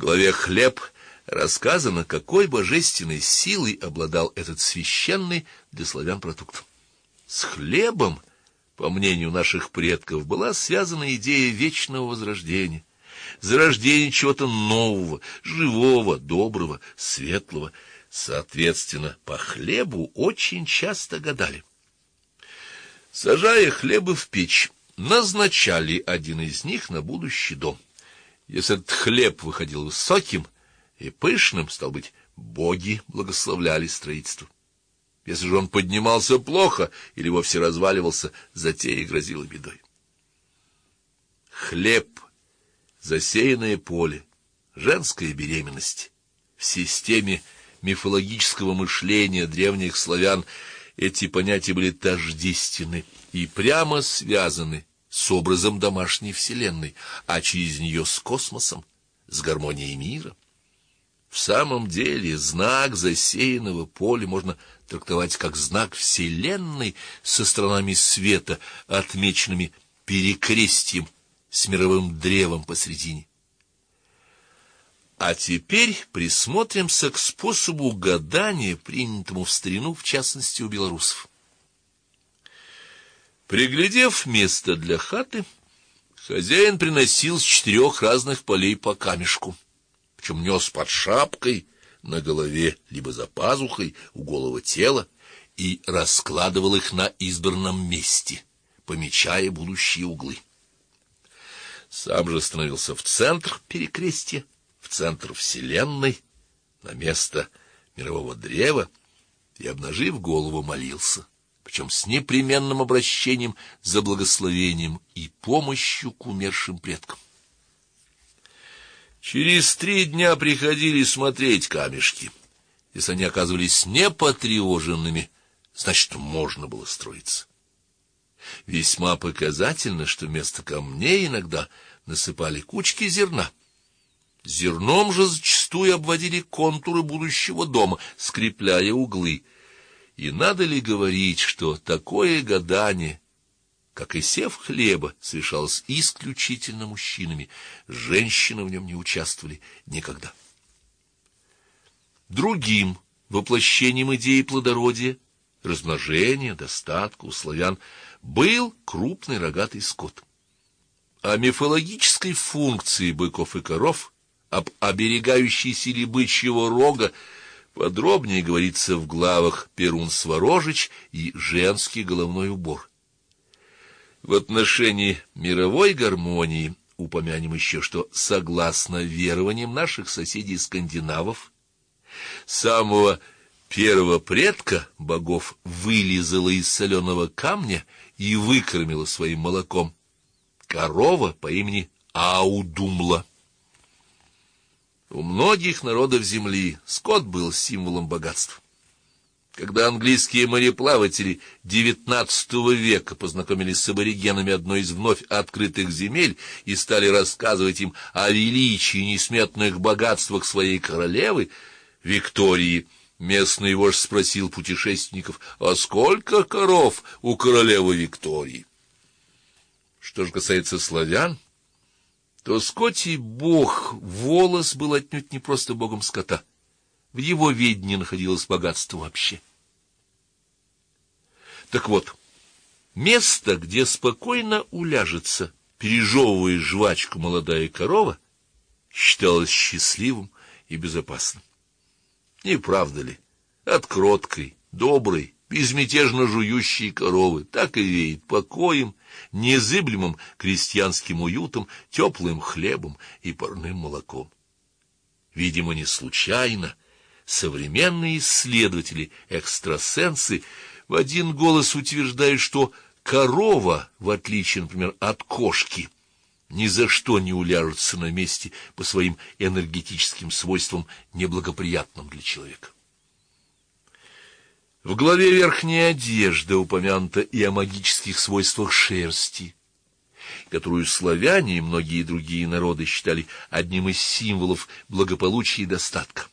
главе «Хлеб» рассказано, какой божественной силой обладал этот священный для славян продукт. С хлебом, по мнению наших предков, была связана идея вечного возрождения, зарождения чего-то нового, живого, доброго, светлого. Соответственно, по хлебу очень часто гадали. Сажая хлебы в печь, назначали один из них на будущий дом. Если этот хлеб выходил высоким и пышным, стало быть, боги благословляли строительство. Если же он поднимался плохо или вовсе разваливался, затея грозила бедой. Хлеб, засеянное поле, женская беременность. В системе мифологического мышления древних славян эти понятия были тождественны и прямо связаны с образом домашней вселенной, а через нее с космосом, с гармонией мира. В самом деле, знак засеянного поля можно трактовать как знак вселенной со сторонами света, отмеченными перекрестием с мировым древом посредине. А теперь присмотримся к способу гадания, принятому в старину, в частности, у белорусов. Приглядев место для хаты, хозяин приносил с 4 разных полей по камешку, причем нес под шапкой, на голове, либо за пазухой, у голого тела, и раскладывал их на избранном месте, помечая будущие углы. Сам же становился в центр перекрестия, в центр вселенной, на место мирового древа, и, обнажив голову, молился, причем с непременным обращением за благословением и помощью к умершим предкам. Через 3 дня приходили смотреть камешки. Если они оказывались непотревоженными, значит, можно было строиться. Весьма показательно, что вместо камней иногда насыпали кучки зерна. Зерном же зачастую обводили контуры будущего дома, скрепляя углы. И надо ли говорить, что такое гадание, как и сев хлеба, совершалось исключительно мужчинами, женщины в нем не участвовали никогда. Другим воплощением идеи плодородия, размножения, достатка у славян был крупный рогатый скот. О мифологической функции быков и коров, об оберегающей силе бычьего рога подробнее говорится в главах «Перун-Сворожич» и «Женский головной убор». В отношении мировой гармонии упомянем еще, что, согласно верованиям наших соседей-скандинавов, самого первого предка богов вылизала из соленого камня и выкормила своим молоком корова по имени Аудумла. У многих народов земли скот был символом богатства. Когда английские мореплаватели XIX века познакомились с аборигенами одной из вновь открытых земель и стали рассказывать им о величии и несметных богатствах своей королевы Виктории, местный вождь спросил путешественников: «А сколько коров у королевы Виктории?» Что же касается славян, то скотий бог Волос был отнюдь не просто богом скота. В его ведении находилось богатство вообще. Так вот, место, где спокойно уляжется, пережевывая жвачку, молодая корова, считалось счастливым и безопасным. Не правда ли? От кроткой, доброй, безмятежно жующей коровы так и веет покоем, незыблемым крестьянским уютом, теплым хлебом и парным молоком. Видимо, не случайно современные исследователи-экстрасенсы в один голос утверждают, что корова, в отличие, например, от кошки, ни за что не уляжется на месте по своим энергетическим свойствам, неблагоприятным для человека. В главе «Верхняя одежда» упомянуто и о магических свойствах шерсти, которую славяне и многие другие народы считали одним из символов благополучия и достатка.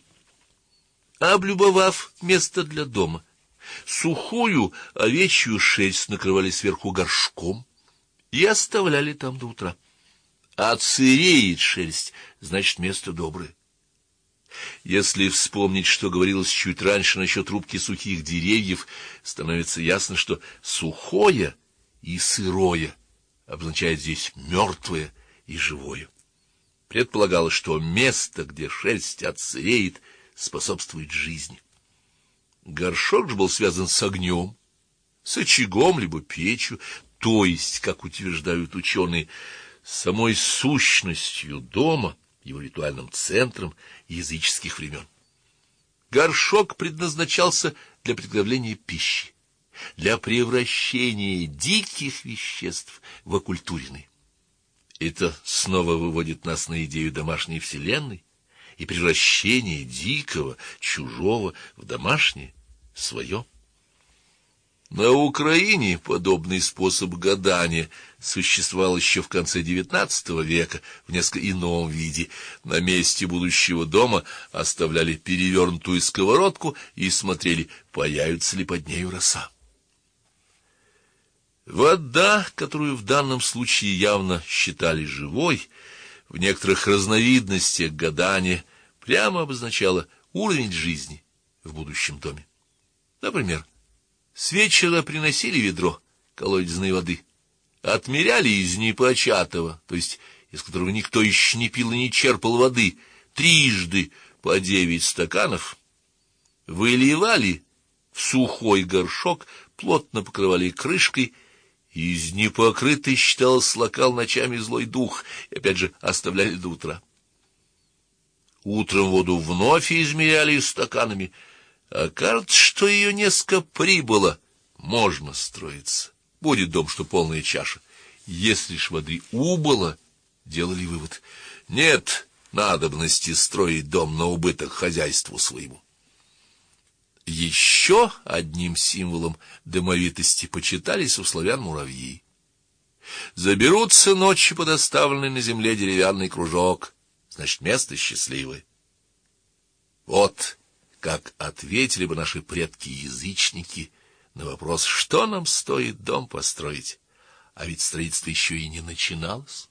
Облюбовав место для дома, сухую овечью шерсть накрывали сверху горшком и оставляли там до утра. Отсыреет шерсть, значит, место доброе. Если вспомнить, что говорилось чуть раньше насчет рубки сухих деревьев, становится ясно, что сухое и сырое обозначает здесь мертвое и живое. Предполагалось, что место, где шерсть отсыреет, способствует жизни. Горшок же был связан с огнем, с очагом либо печью, то есть, как утверждают ученые, самой сущностью дома, его ритуальным центром языческих времен. Горшок предназначался для приготовления пищи, для превращения диких веществ в оккультуренные. Это снова выводит нас на идею домашней вселенной и превращения дикого, чужого в домашнее, свое. На Украине подобный способ гадания существовал еще в конце XIX века в несколько ином виде. На месте будущего дома оставляли перевернутую сковородку и смотрели, появится ли под нею роса. Вода, которую в данном случае явно считали живой, в некоторых разновидностях гадания прямо обозначала уровень жизни в будущем доме. Например, с вечера приносили ведро колодезной воды, отмеряли из непочатого, то есть из которого никто еще не пил и не черпал воды, трижды по 9 стаканов, выливали в сухой горшок, плотно покрывали крышкой, и из непокрытой, считалось, слакал ночами злой дух, и опять же оставляли до утра. Утром воду вновь измеряли стаканами. Окажется, что ее несколько прибыло, можно строиться. Будет дом, что полная чаша. Если ж воды убыло, делали вывод: нет надобности строить дом на убыток хозяйству своему. Еще одним символом домовитости почитались у славян муравьи. Заберутся ночью под оставленный на земле деревянный кружок, значит, место счастливое. Вот как ответили бы наши предки-язычники на вопрос, что нам стоит дом построить, а ведь строительство еще и не начиналось.